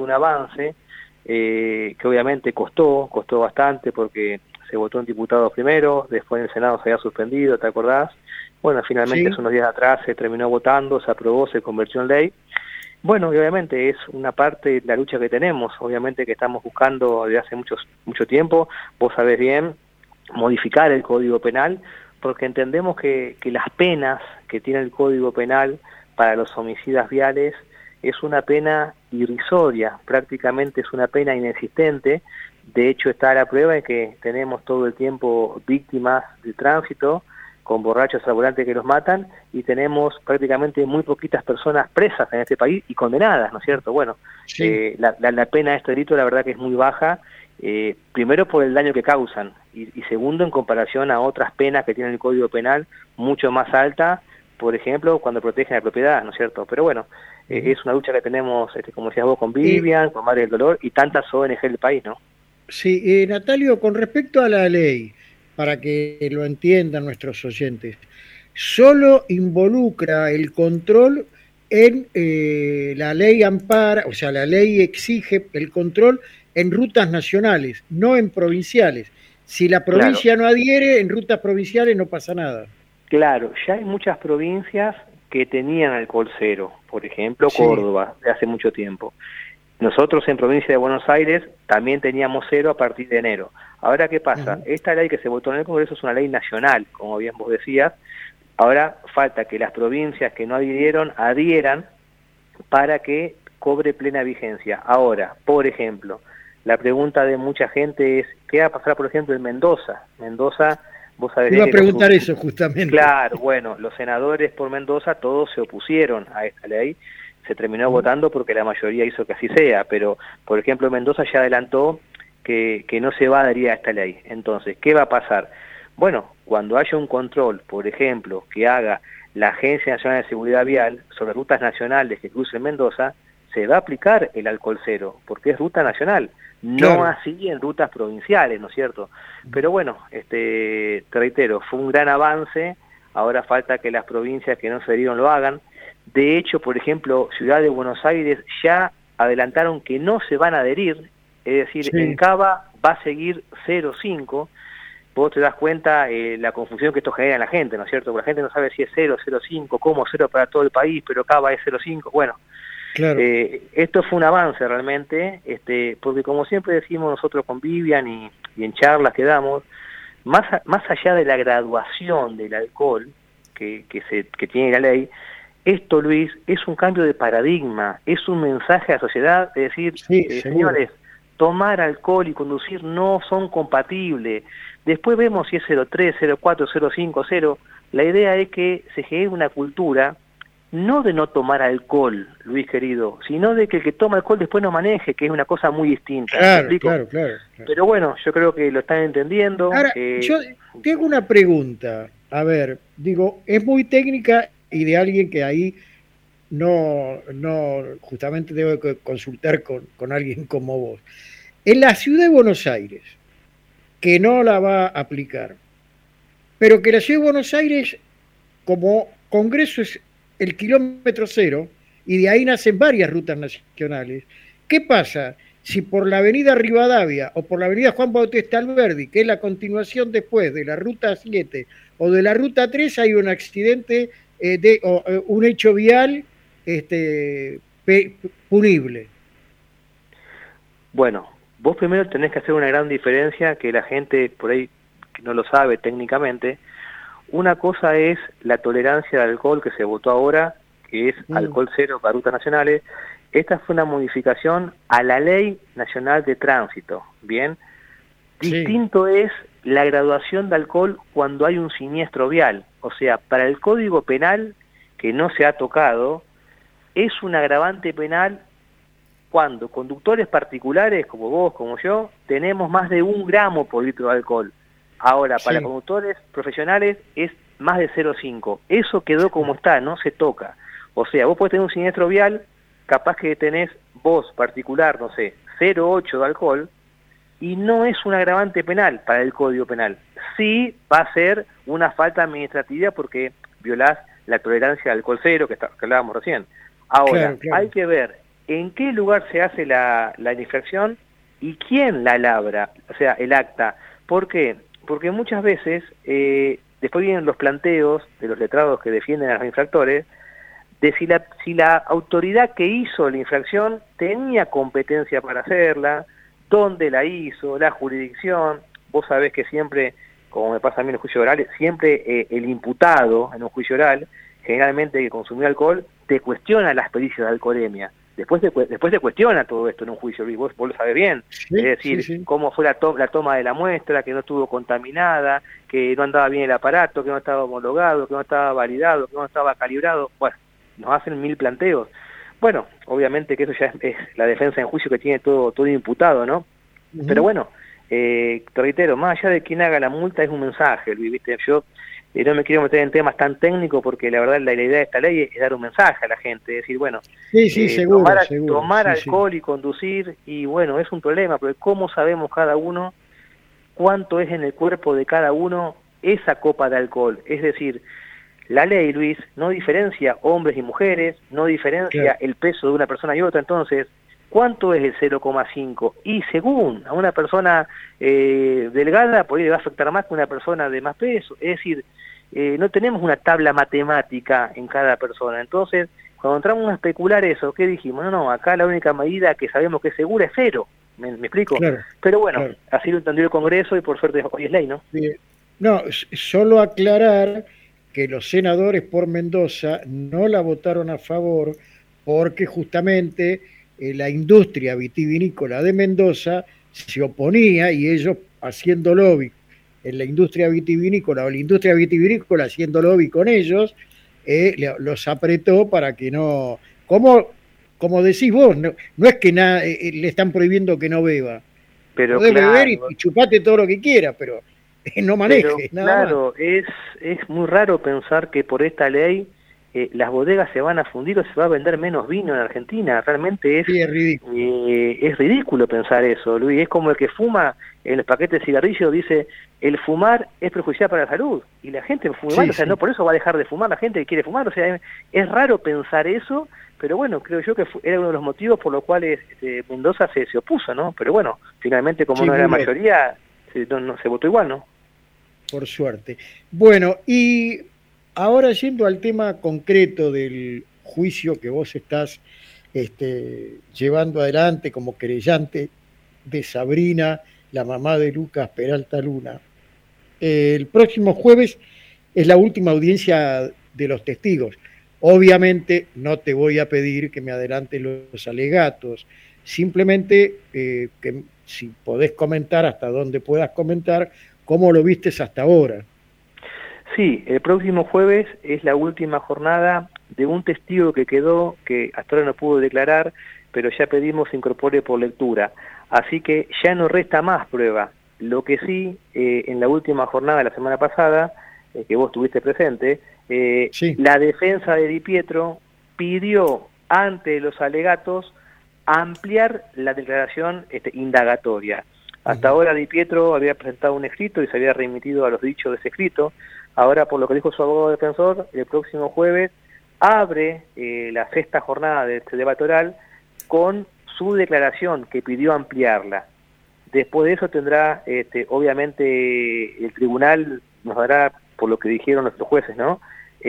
que obviamente costó bastante porque se votó en diputados primero, después en el Senado se había suspendido, ¿te acordás? Bueno, finalmente hace unos días atrás se terminó votando, se aprobó, se convirtió en ley. Bueno, y obviamente es una parte de la lucha que tenemos, obviamente que estamos buscando desde hace mucho tiempo, vos sabés bien, modificar el Código Penal, porque entendemos que las penas que tiene el Código Penal para los homicidas viales es una pena irrisoria, prácticamente es una pena inexistente. De hecho está la prueba de que tenemos todo el tiempo víctimas de tránsito, con borrachos al volante que los matan, y tenemos prácticamente muy poquitas personas presas en este país y condenadas, ¿no es cierto? Bueno, la pena de este delito la verdad que es muy baja, primero por el daño que causan, y segundo en comparación a otras penas que tiene el Código Penal, mucho más alta, por ejemplo, cuando protegen la propiedad, ¿no es cierto? Pero bueno, es una lucha que tenemos, como decías vos, con Vivian, con Madres del Dolor y tantas ONG del país, ¿no? Sí, Natalio, con respecto a la ley, para que lo entiendan nuestros oyentes, solo involucra el control en la ley ampara, o sea, la ley exige el control en rutas nacionales, no en provinciales. Si la provincia no adhiere, en rutas provinciales no pasa nada. Claro, ya hay muchas provincias que tenían alcohol cero, por ejemplo, Córdoba, de hace mucho tiempo. Nosotros en provincia de Buenos Aires también teníamos cero a partir de enero. Ahora, ¿qué pasa? Esta ley que se votó en el Congreso es una ley nacional, como bien vos decías. Ahora falta que las provincias que no adhieran para que cobre plena vigencia. Ahora, por ejemplo, la pregunta de mucha gente es, ¿qué va a pasar, por ejemplo, en Mendoza? Mendoza, vos sabés... Iba a preguntar eso, justamente. Claro, bueno, los senadores por Mendoza todos se opusieron a esta ley, se terminó votando porque la mayoría hizo que así sea, pero, por ejemplo, Mendoza ya adelantó que no se va a adherir a esta ley. Entonces, ¿qué va a pasar? Bueno, cuando haya un control, por ejemplo, que haga la Agencia Nacional de Seguridad Vial sobre rutas nacionales que crucen Mendoza, se va a aplicar el alcohol cero, porque es ruta nacional, no así en rutas provinciales, ¿no es cierto? Pero bueno, te reitero, fue un gran avance, ahora falta que las provincias que no se adhirieron lo hagan. De hecho, por ejemplo, Ciudad de Buenos Aires ya adelantaron que no se van a adherir, es decir, en Cava va a seguir 0,5. Vos te das cuenta la confusión que esto genera en la gente, ¿no es cierto? Porque la gente no sabe si es 0, 0,5, cómo 0 para todo el país, pero Cava es 0,5. Bueno, esto fue un avance realmente, porque como siempre decimos nosotros con Vivian y en charlas que damos, más allá de la graduación del alcohol que tiene la ley, esto, Luis, es un cambio de paradigma, es un mensaje a la sociedad de decir, señores, tomar alcohol y conducir no son compatibles. Después vemos si es 0,3, 0,4, 0,5, 0. La idea es que se genere una cultura, no de no tomar alcohol, Luis querido, sino de que el que toma alcohol después no maneje, que es una cosa muy distinta. Claro. Pero bueno, yo creo que lo están entendiendo. Ahora, yo tengo una pregunta. A ver, digo, es muy técnica y de alguien que ahí no justamente debo consultar con alguien como vos. En la ciudad de Buenos Aires, que no la va a aplicar, pero que la ciudad de Buenos Aires, como Congreso, es el kilómetro cero, y de ahí nacen varias rutas nacionales. ¿Qué pasa si por la avenida Rivadavia o por la avenida Juan Bautista Alberdi, que es la continuación después de la ruta 7 o de la ruta 3, hay un accidente, un hecho vial punible? Bueno, vos primero tenés que hacer una gran diferencia que la gente por ahí que no lo sabe técnicamente. Una cosa es la tolerancia al alcohol que se votó ahora, que es alcohol cero para rutas nacionales. Esta fue una modificación a la Ley Nacional de Tránsito, ¿bien? Distinto es la graduación de alcohol cuando hay un siniestro vial. O sea, para el Código Penal, que no se ha tocado, es un agravante penal cuando conductores particulares, como vos, como yo, tenemos más de 1 gramo por litro de alcohol. Ahora, para conductores profesionales es más de 0,5. Eso quedó como está, no se toca. O sea, vos podés tener un siniestro vial, capaz que tenés vos particular, no sé, 0,8 de alcohol, y no es un agravante penal para el Código Penal. Sí va a ser una falta administrativa porque violás la tolerancia al alcohol cero que hablábamos recién. Ahora, hay que ver en qué lugar se hace la infracción y quién la labra, o sea, el acta. ¿Por qué? Porque muchas veces, después vienen los planteos de los letrados que defienden a los infractores, de si la autoridad que hizo la infracción tenía competencia para hacerla, dónde la hizo, la jurisdicción. Vos sabés que siempre, como me pasa a mí en los juicios orales, siempre el imputado en un juicio oral, generalmente que consumió alcohol, te cuestiona las pericias de alcoholemia. Después se cuestiona todo esto en un juicio, vos lo sabés bien. Es decir, cómo fue la toma de la muestra, que no estuvo contaminada, que no andaba bien el aparato, que no estaba homologado, que no estaba validado, que no estaba calibrado. Bueno, nos hacen 1000 planteos. Bueno, obviamente que eso ya es la defensa en juicio que tiene todo imputado, ¿no? Pero bueno, te reitero, más allá de quien haga la multa es un mensaje, Luis, ¿viste? Yo no me quiero meter en temas tan técnicos porque la verdad la idea de esta ley es dar un mensaje a la gente, es decir, bueno, seguro, tomar alcohol y conducir, y bueno, es un problema, porque ¿cómo sabemos cada uno cuánto es en el cuerpo de cada uno esa copa de alcohol? Es decir, la ley, Luis, no diferencia hombres y mujeres, no diferencia el peso de una persona y otra. Entonces, ¿cuánto es el 0,5? Y según a una persona delgada, por ahí le va a afectar más que una persona de más peso. Es decir, no tenemos una tabla matemática en cada persona. Entonces, cuando entramos a especular eso, ¿qué dijimos? No, acá la única medida que sabemos que es segura es 0. ¿Me explico? Claro, pero bueno, claro. Así lo entendió el Congreso y por suerte hoy es ley, ¿no? Bien. No, solo aclarar que los senadores por Mendoza no la votaron a favor porque justamente la industria vitivinícola de Mendoza se oponía y ellos haciendo lobby en la industria vitivinícola o la industria vitivinícola haciendo lobby con ellos, los apretó para que no... Como decís vos, no es que le están prohibiendo que no beba. Pero podés claro, beber y chupate todo lo que quieras, pero no manejes, pero, nada claro, más. Es muy raro pensar que por esta ley las bodegas se van a fundir o se va a vender menos vino en Argentina. Realmente Sí, es ridículo. Es ridículo pensar eso, Luis. Es como el que fuma en los paquetes de cigarrillos, dice, el fumar es perjudicial para la salud. Y la gente fuma, Sí, o sea, sí. no por eso va a dejar de fumar la gente que quiere fumar. O sea, es raro pensar eso, pero bueno, creo yo que era uno de los motivos por los cuales Mendoza se opuso, ¿no? Pero bueno, finalmente como Sí, no era la muy loco. mayoría, se votó igual, ¿no? Por suerte. Bueno, y ahora yendo al tema concreto del juicio que vos estás llevando adelante como querellante de Sabrina, la mamá de Lucas Peralta Luna. El próximo jueves es la última audiencia de los testigos. Obviamente no te voy a pedir que me adelantes los alegatos, simplemente que si podés comentar hasta donde puedas comentar, cómo lo vistes hasta ahora. Sí, el próximo jueves es la última jornada de un testigo que quedó, que hasta ahora no pudo declarar, pero ya pedimos se incorpore por lectura. Así que ya no resta más prueba. Lo que sí, en la última jornada de la semana pasada, que vos estuviste presente, Sí. la defensa de Di Pietro pidió ante los alegatos ampliar la declaración indagatoria. Hasta ahora Di Pietro había presentado un escrito y se había remitido a los dichos de ese escrito. Ahora, por lo que dijo su abogado defensor, el próximo jueves abre la sexta jornada de este debate oral con su declaración que pidió ampliarla. Después de eso tendrá, obviamente, el tribunal nos dará, por lo que dijeron nuestros jueces, ¿no?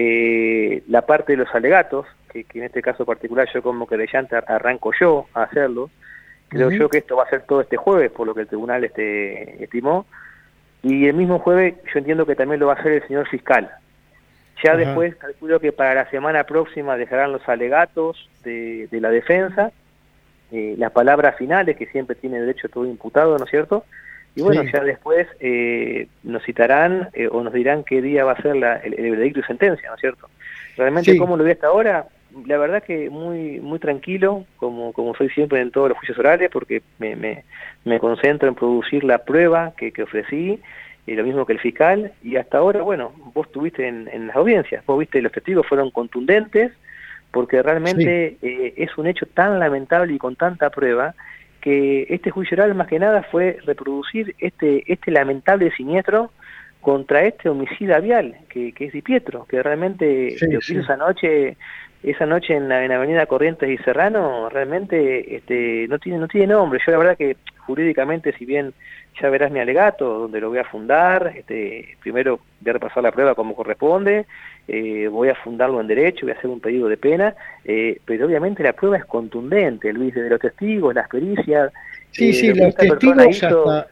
La parte de los alegatos, que en este caso particular yo como querellante arranco yo a hacerlo. Creo yo que esto va a ser todo este jueves, por lo que el tribunal estimó. Y el mismo jueves yo entiendo que también lo va a hacer el señor fiscal. Ya después calculo que para la semana próxima dejarán los alegatos de la defensa, las palabras finales que siempre tiene derecho todo imputado, ¿no es cierto? Y bueno, ya después nos citarán o nos dirán qué día va a ser el veredicto y sentencia, ¿no es cierto? Realmente, ¿cómo lo vi hasta ahora? La verdad que muy tranquilo, como soy siempre en todos los juicios orales, porque me concentro en producir la prueba que ofrecí, lo mismo que el fiscal, y hasta ahora, bueno, vos estuviste en las audiencias, vos viste, los testigos fueron contundentes, porque realmente es un hecho tan lamentable y con tanta prueba, que este juicio oral más que nada fue reproducir este lamentable siniestro contra este homicida vial, que es Di Pietro, que realmente lo que hizo esa noche en la avenida Corrientes y Serrano, realmente no tiene nombre. Yo la verdad que jurídicamente, si bien ya verás mi alegato, donde lo voy a fundar, primero voy a repasar la prueba como corresponde, voy a fundarlo en derecho, voy a hacer un pedido de pena, pero obviamente la prueba es contundente, Luis, desde los testigos, las pericias. Sí, los testigos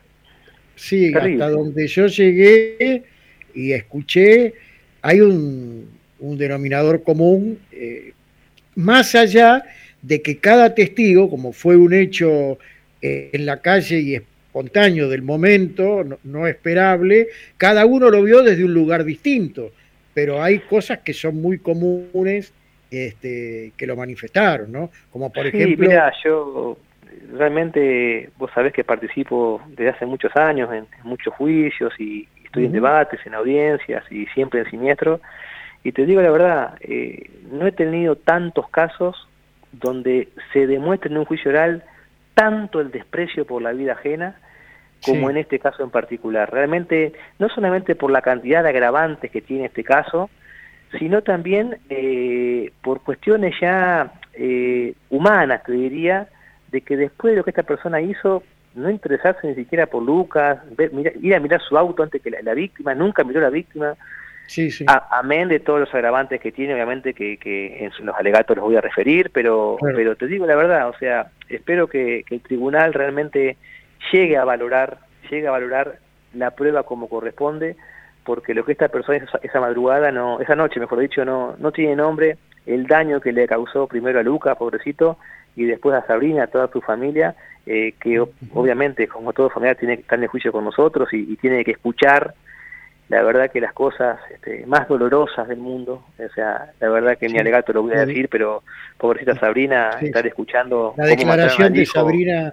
hasta donde yo llegué y escuché, hay un denominador común, más allá de que cada testigo, como fue un hecho en la calle y espontáneo del momento, no esperable, cada uno lo vio desde un lugar distinto, pero hay cosas que son muy comunes que lo manifestaron, ¿no? Como por ejemplo... Sí, mira, yo realmente, vos sabés que participo desde hace muchos años en muchos juicios y estoy en debates, en audiencias y siempre en siniestro, y te digo la verdad, no he tenido tantos casos donde se demuestre en un juicio oral tanto el desprecio por la vida ajena como en este caso en particular. Realmente, no solamente por la cantidad de agravantes que tiene este caso, sino también por cuestiones ya humanas, te diría, de que después de lo que esta persona hizo, no interesarse ni siquiera por Lucas, ir a mirar su auto antes que la víctima, nunca miró a la víctima. Sí, sí. Amén de todos los agravantes que tiene, obviamente que en los alegatos los voy a referir, pero te digo la verdad, o sea, espero que el tribunal realmente llegue a valorar la prueba como corresponde, porque lo que esta persona esa noche, mejor dicho, no tiene nombre. El daño que le causó primero a Lucas, pobrecito, y después a Sabrina, a toda su familia, que obviamente, como todo familiar, tiene que estar en el juicio con nosotros y tiene que escuchar, la verdad, que las cosas más dolorosas del mundo. O sea, la verdad que mi alegato lo voy a decir, pero pobrecita Sabrina, estar escuchando la declaración de Sabrina,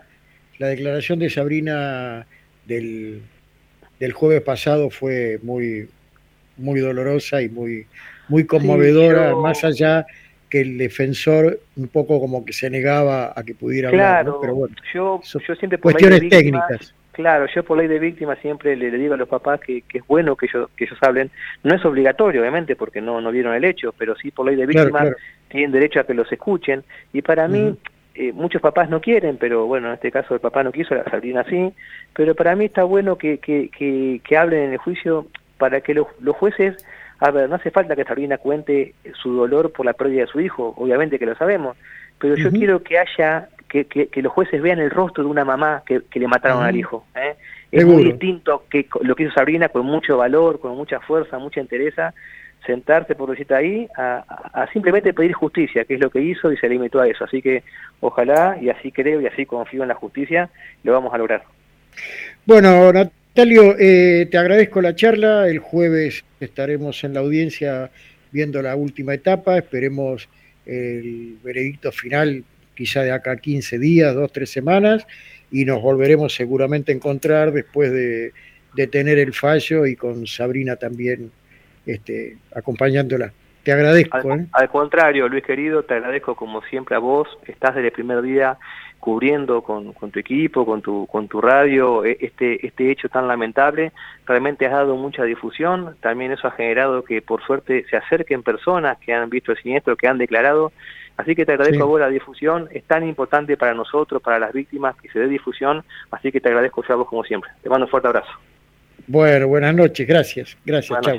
del jueves pasado fue muy muy dolorosa y muy conmovedora, más allá que el defensor un poco como que se negaba a que pudiera hablar, ¿no? Pero bueno, yo siempre por cuestiones ley de víctimas, técnicas. Claro, yo por ley de víctima siempre le digo a los papás que es bueno que ellos hablen. No es obligatorio, obviamente, porque no vieron el hecho, pero sí por ley de víctima claro. Tienen derecho a que los escuchen. Y para mí, muchos papás no quieren, pero bueno, en este caso el papá no quiso, la Sabrina sí, pero para mí está bueno que hablen en el juicio para que los jueces... A ver, no hace falta que Sabrina cuente su dolor por la pérdida de su hijo, obviamente que lo sabemos, pero yo quiero que haya... Que los jueces vean el rostro de una mamá que le mataron al hijo. Es muy distinto que lo que hizo Sabrina, con mucho valor, con mucha fuerza, mucha entereza, sentarse por decirte ahí a simplemente pedir justicia, que es lo que hizo y se limitó a eso. Así que ojalá, y así creo y así confío en la justicia, lo vamos a lograr. Bueno, Natalio, te agradezco la charla. El jueves estaremos en la audiencia viendo la última etapa. Esperemos el veredicto final quizá de acá a 15 días, 2-3 semanas, y nos volveremos seguramente a encontrar después de tener el fallo y con Sabrina también acompañándola. Te agradezco. Al contrario, Luis querido, te agradezco como siempre a vos. Estás desde el primer día cubriendo con tu equipo, con tu radio, este hecho tan lamentable. Realmente has dado mucha difusión. También eso ha generado que por suerte se acerquen personas que han visto el siniestro, que han declarado. Así que te agradezco a vos la difusión, es tan importante para nosotros, para las víctimas, que se dé difusión, así que te agradezco yo a vos como siempre. Te mando un fuerte abrazo. Bueno, buenas noches, gracias, chao.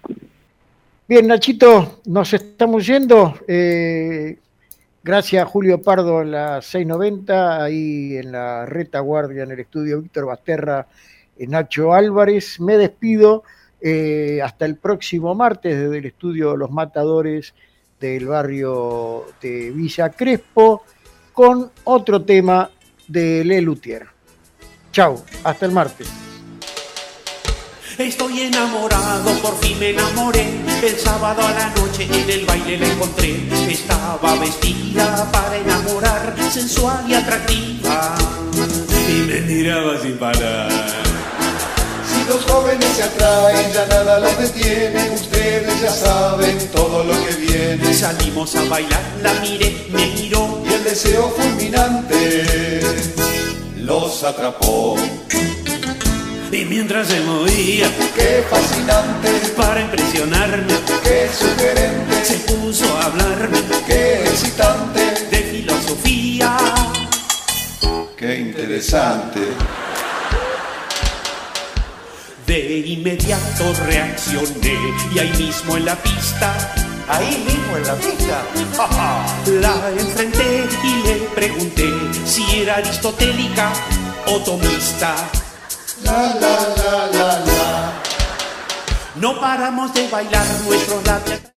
Bien, Nachito, nos estamos yendo. Gracias a Julio Pardo en la 690, ahí en la retaguardia, en el estudio Víctor Basterra, Nacho Álvarez. Me despido hasta el próximo martes desde el estudio Los Matadores del barrio de Villa Crespo, con otro tema de Le Luthier. Chau, hasta el martes. Estoy enamorado, por fin me enamoré. El sábado a la noche en el baile la encontré. Estaba vestida para enamorar, sensual y atractiva, y me miraba sin parar. Si los jóvenes se atraen, ya nada los detiene. Ustedes ya saben todo lo que viene. Salimos a bailar, la miré, me miró, y el deseo fulminante los atrapó. Y mientras se movía, qué fascinante, para impresionarme, qué sugerente, se puso a hablarme, qué excitante, de filosofía, qué interesante. De inmediato reaccioné y ahí mismo en la pista, la enfrenté y le pregunté si era aristotélica o tomista. La, la, la, la, la. No paramos de bailar nuestros labios.